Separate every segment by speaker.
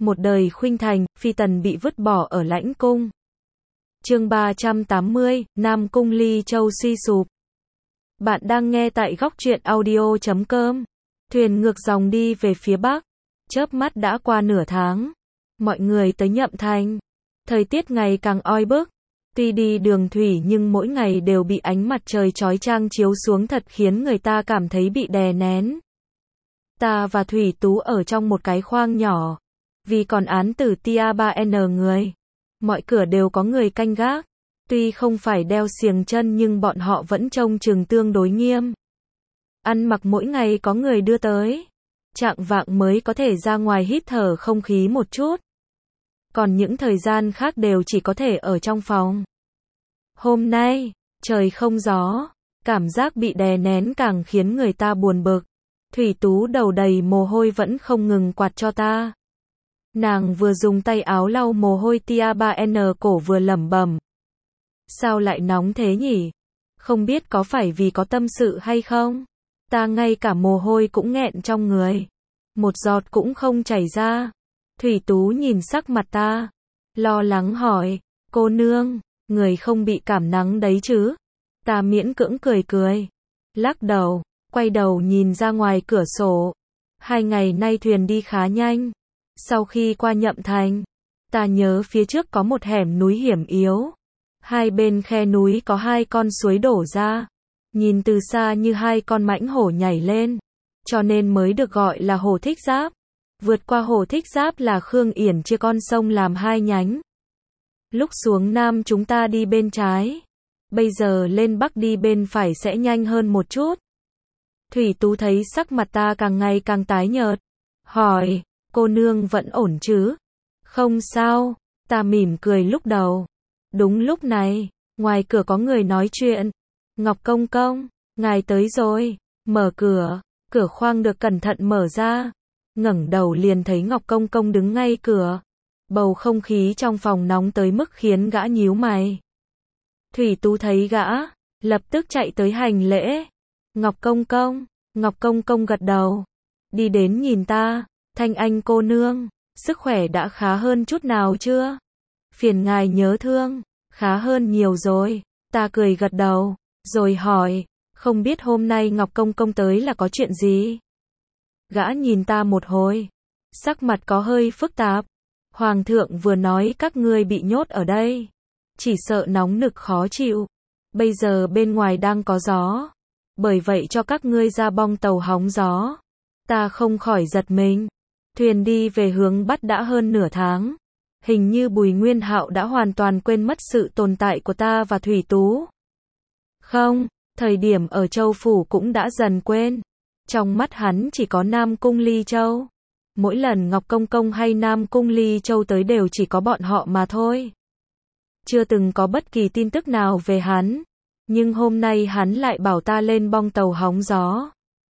Speaker 1: Một đời khuynh thành, phi tần bị vứt bỏ ở lãnh cung. Chương 380, Nam Cung Ly Châu suy sụp. Bạn đang nghe tại góc truyện audio.com. Thuyền ngược dòng đi về phía bắc. Chớp mắt đã qua nửa tháng. Mọi người tới Nhậm Thành. Thời tiết ngày càng oi bức. Tuy đi đường thủy nhưng mỗi ngày đều bị ánh mặt trời chói chang chiếu xuống thật khiến người ta cảm thấy bị đè nén. Ta và Thủy Tú ở trong một cái khoang nhỏ. Vì còn án tử tia 3N người. Mọi cửa đều có người canh gác. Tuy không phải đeo xiềng chân nhưng bọn họ vẫn trông chừng tương đối nghiêm. Ăn mặc mỗi ngày có người đưa tới. Chạng vạng mới có thể ra ngoài hít thở không khí một chút. Còn những thời gian khác đều chỉ có thể ở trong phòng. Hôm nay, trời không gió. Cảm giác bị đè nén càng khiến người ta buồn bực. Thủy Tú đầu đầy mồ hôi vẫn không ngừng quạt cho ta. Nàng vừa dùng tay áo lau mồ hôi tia 3N cổ vừa lẩm bẩm. Sao lại nóng thế nhỉ? Không biết có phải vì có tâm sự hay không? Ta ngay cả mồ hôi cũng nghẹn trong người. Một giọt cũng không chảy ra. Thủy Tú nhìn sắc mặt ta. Lo lắng hỏi. Cô nương, người không bị cảm nắng đấy chứ? Ta miễn cưỡng cười cười. Lắc đầu, quay đầu nhìn ra ngoài cửa sổ. 2 ngày nay thuyền đi khá nhanh. Sau khi qua Nhậm Thành, ta nhớ phía trước có một hẻm núi hiểm yếu. Hai bên khe núi có 2 con suối đổ ra. Nhìn từ xa như 2 con mãnh hổ nhảy lên. Cho nên mới được gọi là Hồ Thích Giáp. Vượt qua Hồ Thích Giáp là Khương Yển chia con sông làm 2 nhánh. Lúc xuống Nam chúng ta đi bên trái. Bây giờ lên Bắc đi bên phải sẽ nhanh hơn một chút. Thủy Tú thấy sắc mặt ta càng ngày càng tái nhợt. Hỏi, cô nương vẫn ổn chứ? Không sao, ta mỉm cười lúc đầu. Đúng lúc này, ngoài cửa có người nói chuyện. Ngọc Công Công, ngài tới rồi. Mở cửa, cửa khoang được cẩn thận mở ra. Ngẩng đầu liền thấy Ngọc Công Công đứng ngay cửa. Bầu không khí trong phòng nóng tới mức khiến gã nhíu mày. Thủy Tú thấy gã, lập tức chạy tới hành lễ. Ngọc Công Công, Ngọc Công Công gật đầu. Đi đến nhìn ta, Thanh Anh cô nương, sức khỏe đã khá hơn chút nào chưa? Phiền ngài nhớ thương, khá hơn nhiều rồi. Ta cười gật đầu, rồi hỏi, không biết hôm nay Ngọc Công Công tới là có chuyện gì? Gã nhìn ta một hồi, sắc mặt có hơi phức tạp. Hoàng thượng vừa nói các ngươi bị nhốt ở đây, chỉ sợ nóng nực khó chịu. Bây giờ bên ngoài đang có gió, bởi vậy cho các ngươi ra bong tàu hóng gió. Ta không khỏi giật mình. Thuyền đi về hướng Bắc đã hơn nửa tháng. Hình như Bùi Nguyên Hạo đã hoàn toàn quên mất sự tồn tại của ta và Thủy Tú. Không, thời điểm ở Châu Phủ cũng đã dần quên. Trong mắt hắn chỉ có Nam Cung Ly Châu. Mỗi lần Ngọc Công Công hay Nam Cung Ly Châu tới đều chỉ có bọn họ mà thôi. Chưa từng có bất kỳ tin tức nào về hắn. Nhưng hôm nay hắn lại bảo ta lên bong tàu hóng gió.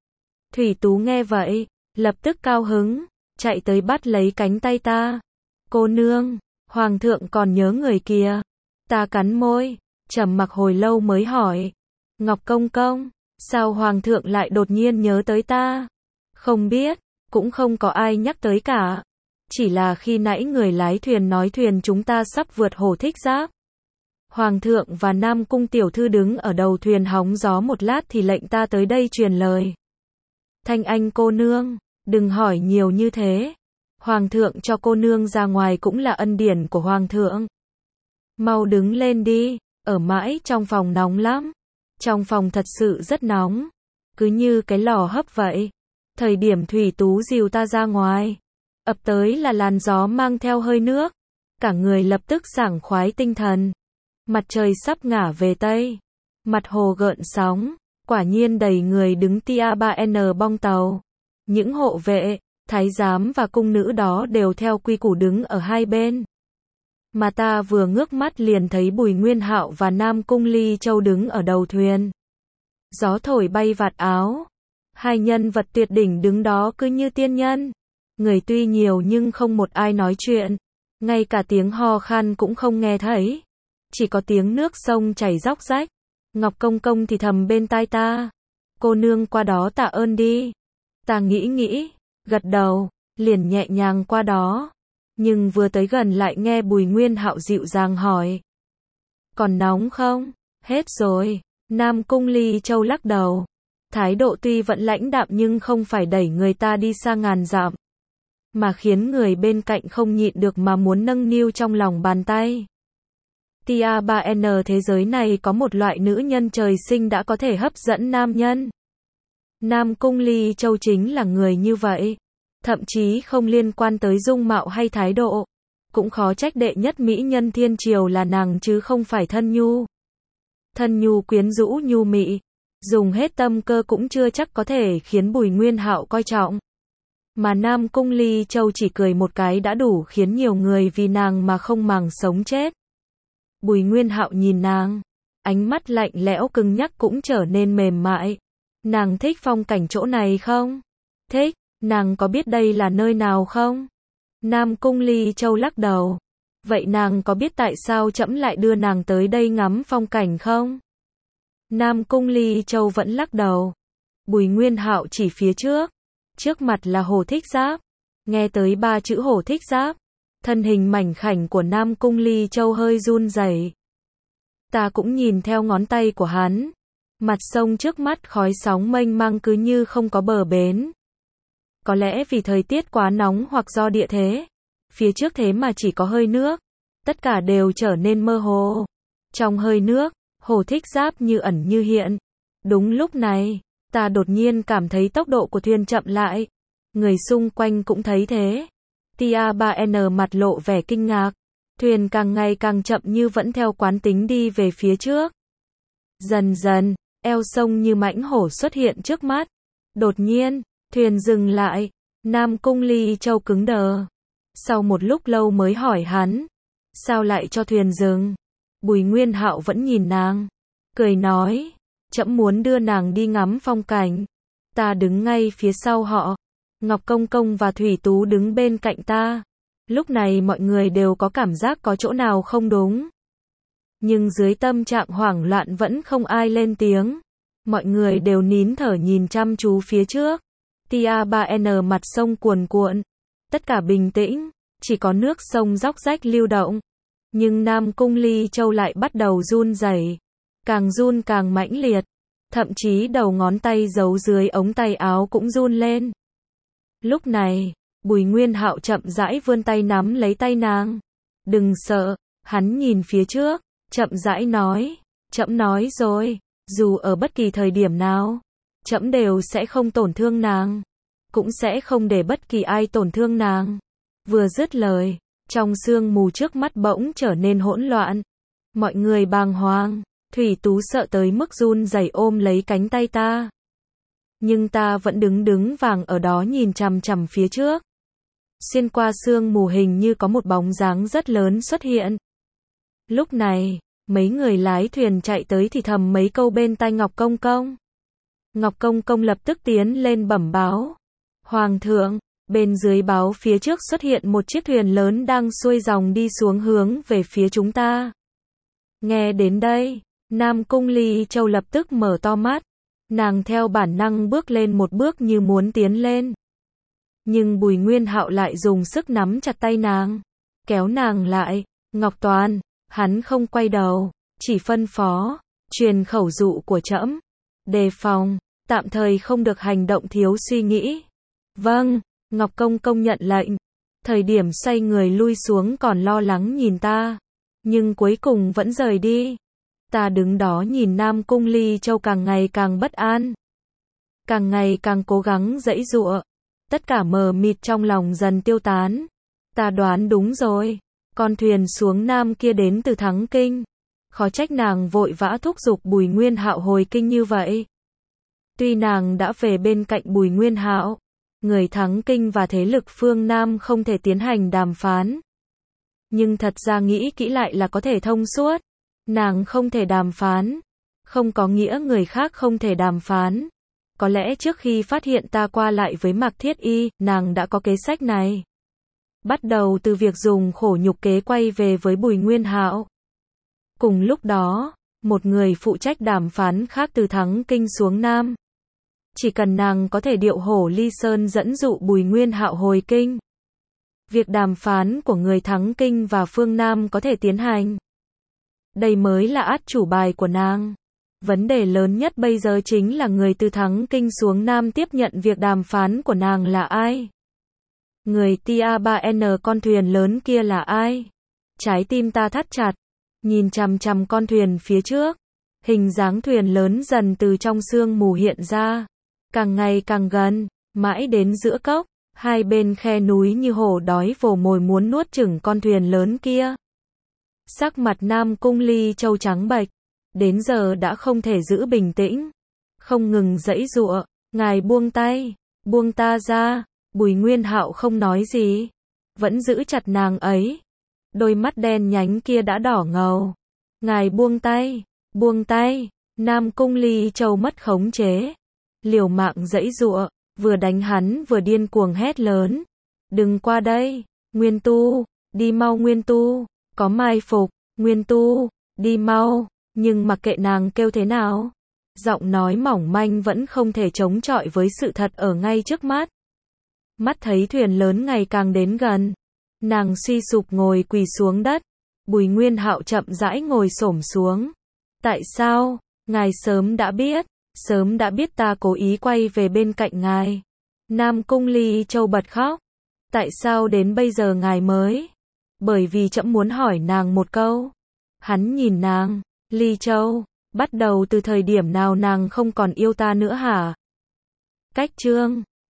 Speaker 1: Thủy Tú nghe vậy, lập tức cao hứng, chạy tới bắt lấy cánh tay ta. Cô nương, Hoàng thượng còn nhớ người kia. Ta cắn môi, trầm mặc hồi lâu mới hỏi. Ngọc Công Công, sao Hoàng thượng lại đột nhiên nhớ tới ta? Không biết, cũng không có ai nhắc tới cả. Chỉ là khi nãy người lái thuyền nói thuyền chúng ta sắp vượt Hồ Thích Giáp. Hoàng thượng và Nam Cung tiểu thư đứng ở đầu thuyền hóng gió một lát thì lệnh ta tới đây truyền lời. Thanh Anh cô nương, đừng hỏi nhiều như thế. Hoàng thượng cho cô nương ra ngoài cũng là ân điển của Hoàng thượng. Mau đứng lên đi, ở mãi trong phòng nóng lắm. Trong phòng thật sự rất nóng, cứ như cái lò hấp vậy. Thời điểm Thủy Tú dìu ta ra ngoài, ập tới là làn gió mang theo hơi nước. Cả người lập tức sảng khoái tinh thần. Mặt trời sắp ngả về Tây. Mặt hồ gợn sóng. Quả nhiên đầy người đứng tia 3N bong tàu. Những hộ vệ, thái giám và cung nữ đó đều theo quy củ đứng ở hai bên. Mà ta vừa ngước mắt liền thấy Bùi Nguyên Hạo và Nam Cung Ly Châu đứng ở đầu thuyền. Gió thổi bay vạt áo. 2 nhân vật tuyệt đỉnh đứng đó cứ như tiên nhân. Người tuy nhiều nhưng không một ai nói chuyện. Ngay cả tiếng ho khan cũng không nghe thấy. Chỉ có tiếng nước sông chảy róc rách. Ngọc Công Công thì thầm bên tai ta. Cô nương qua đó tạ ơn đi. Ta nghĩ, gật đầu, liền nhẹ nhàng qua đó. Nhưng vừa tới gần lại nghe Bùi Nguyên Hạo dịu dàng hỏi. Còn nóng không? Hết rồi. Nam Cung Ly Châu lắc đầu. Thái độ tuy vẫn lãnh đạm nhưng không phải đẩy người ta đi xa ngàn dặm, mà khiến người bên cạnh không nhịn được mà muốn nâng niu trong lòng bàn tay. Tia 3N thế giới này có một loại nữ nhân trời sinh đã có thể hấp dẫn nam nhân. Nam Cung Ly Châu chính là người như vậy. Thậm chí không liên quan tới dung mạo hay thái độ. Cũng khó trách đệ nhất mỹ nhân thiên triều là nàng chứ không phải Thân Nhu. Thân Nhu quyến rũ nhu mị, dùng hết tâm cơ cũng chưa chắc có thể khiến Bùi Nguyên Hạo coi trọng. Mà Nam Cung Ly Châu chỉ cười một cái đã đủ khiến nhiều người vì nàng mà không màng sống chết. Bùi Nguyên Hạo nhìn nàng, ánh mắt lạnh lẽo cứng nhắc cũng trở nên mềm mại. Nàng thích phong cảnh chỗ này không? Thích. Nàng có biết đây là nơi nào không? Nam Cung Ly Châu lắc đầu. Vậy nàng có biết tại sao trẫm lại đưa nàng tới đây ngắm phong cảnh không? Nam Cung Ly Châu vẫn lắc đầu. Bùi Nguyên Hạo chỉ phía trước. Trước mặt là Hồ Thích Giáp. Nghe tới 3 chữ Hồ Thích Giáp, thân hình mảnh khảnh của Nam Cung Ly Châu hơi run rẩy. Ta cũng nhìn theo ngón tay của hắn. Mặt sông trước mắt khói sóng mênh mang cứ như không có bờ bến. Có lẽ vì thời tiết quá nóng hoặc do địa thế. Phía trước thế mà chỉ có hơi nước. Tất cả đều trở nên mơ hồ. Trong hơi nước, Hồ Thích Giáp như ẩn như hiện. Đúng lúc này, ta đột nhiên cảm thấy tốc độ của thuyền chậm lại. Người xung quanh cũng thấy thế. Tia 3N mặt lộ vẻ kinh ngạc. Thuyền càng ngày càng chậm như vẫn theo quán tính đi về phía trước. Dần dần, eo sông như mãnh hổ xuất hiện trước mắt. Đột nhiên, thuyền dừng lại. Nam Cung Ly Châu cứng đờ. Sau một lúc lâu mới hỏi hắn. Sao lại cho thuyền dừng? Bùi Nguyên Hạo vẫn nhìn nàng. Cười nói. Trẫm muốn đưa nàng đi ngắm phong cảnh. Ta đứng ngay phía sau họ. Ngọc Công Công và Thủy Tú đứng bên cạnh ta. Lúc này mọi người đều có cảm giác có chỗ nào không đúng. Nhưng dưới tâm trạng hoảng loạn vẫn không ai lên tiếng. Mọi người đều nín thở nhìn chăm chú phía trước. Tia 3N mặt sông cuồn cuộn. Tất cả bình tĩnh, chỉ có nước sông róc rách lưu động. Nhưng Nam Cung Ly Châu lại bắt đầu run rẩy, càng run càng mãnh liệt. Thậm chí đầu ngón tay giấu dưới ống tay áo cũng run lên. Lúc này, Bùi Nguyên Hạo chậm rãi vươn tay nắm lấy tay nàng. Đừng sợ, hắn nhìn phía trước, chậm rãi nói. Trẫm nói rồi, dù ở bất kỳ thời điểm nào, trẫm đều sẽ không tổn thương nàng. Cũng sẽ không để bất kỳ ai tổn thương nàng. Vừa dứt lời, trong sương mù trước mắt bỗng trở nên hỗn loạn. Mọi người bàng hoàng, Thủy Tú sợ tới mức run rẩy ôm lấy cánh tay ta. Nhưng ta vẫn đứng vàng ở đó nhìn chằm chằm phía trước. Xuyên qua sương mù hình như có một bóng dáng rất lớn xuất hiện. Lúc này, mấy người lái thuyền chạy tới thì thầm mấy câu bên tai Ngọc Công Công. Ngọc Công Công lập tức tiến lên bẩm báo. Hoàng thượng, bên dưới báo phía trước xuất hiện một chiếc thuyền lớn đang xuôi dòng đi xuống hướng về phía chúng ta. Nghe đến đây, Nam Cung Ly Châu lập tức mở to mắt. Nàng theo bản năng bước lên một bước như muốn tiến lên. Nhưng Bùi Nguyên Hạo lại dùng sức nắm chặt tay nàng, kéo nàng lại. Ngọc Toàn, hắn không quay đầu, chỉ phân phó, truyền khẩu dụ của trẫm, đề phòng, tạm thời không được hành động thiếu suy nghĩ. Vâng, Ngọc Công Công nhận lệnh. Thời điểm xoay người lui xuống còn lo lắng nhìn ta, nhưng cuối cùng vẫn rời đi. Ta đứng đó nhìn Nam Cung Ly Châu càng ngày càng bất an, càng ngày càng cố gắng giãy giụa. Tất cả mờ mịt trong lòng dần tiêu tán. Ta đoán đúng rồi, con thuyền xuống nam kia đến từ Thắng Kinh. Khó trách nàng vội vã thúc giục Bùi Nguyên Hạo hồi kinh như vậy. Tuy nàng đã về bên cạnh Bùi Nguyên Hạo, người Thắng Kinh và thế lực phương Nam không thể tiến hành đàm phán. Nhưng thật ra nghĩ kỹ lại là có thể thông suốt. Nàng không thể đàm phán, không có nghĩa người khác không thể đàm phán. Có lẽ trước khi phát hiện ta qua lại với Mạc Thiết Y, nàng đã có kế sách này. Bắt đầu từ việc dùng khổ nhục kế quay về với Bùi Nguyên Hạo. Cùng lúc đó, một người phụ trách đàm phán khác từ Thắng Kinh xuống Nam. Chỉ cần nàng có thể điệu hổ ly sơn dẫn dụ Bùi Nguyên Hạo hồi kinh. việc đàm phán của người thắng kinh và phương Nam có thể tiến hành. Đây mới là át chủ bài của nàng. Vấn đề lớn nhất bây giờ chính là người từ thắng kinh xuống Nam tiếp nhận việc đàm phán của nàng là ai? Người Tia-3N con thuyền lớn kia là ai? Trái tim ta thắt chặt, nhìn chằm chằm con thuyền phía trước. Hình dáng thuyền lớn dần từ trong sương mù hiện ra, càng ngày càng gần, mãi đến giữa cốc, hai bên khe núi như hổ đói vồ mồi muốn nuốt chửng con thuyền lớn kia. Sắc mặt Nam Cung Ly Châu trắng bệch, đến giờ đã không thể giữ bình tĩnh, không ngừng giãy giụa, ngài buông ta ra. Bùi Nguyên Hạo không nói gì, vẫn giữ chặt nàng ấy. Đôi mắt đen nhánh kia đã đỏ ngầu. Ngài buông tay. Nam Cung Ly Châu mất khống chế, liều mạng giãy giụa, vừa đánh hắn vừa điên cuồng hét lớn. Đừng qua đây, Nguyên Tu, đi mau Nguyên Tu, có mai phục, Nguyên Tu, đi mau. Nhưng mặc kệ nàng kêu thế nào, giọng nói mỏng manh vẫn không thể chống chọi với sự thật ở ngay trước mắt. Mắt thấy thuyền lớn ngày càng đến gần, nàng suy sụp ngồi quỳ xuống đất. Bùi Nguyên Hạo chậm rãi ngồi xổm xuống. Tại sao? Ngài sớm đã biết ta cố ý quay về bên cạnh ngài. Nam Cung Ly Châu bật khóc. Tại sao đến bây giờ ngài mới? Bởi vì trẫm muốn hỏi nàng một câu. Hắn nhìn nàng, Ly Châu, bắt đầu từ thời điểm nào nàng không còn yêu ta nữa hả? Cách chương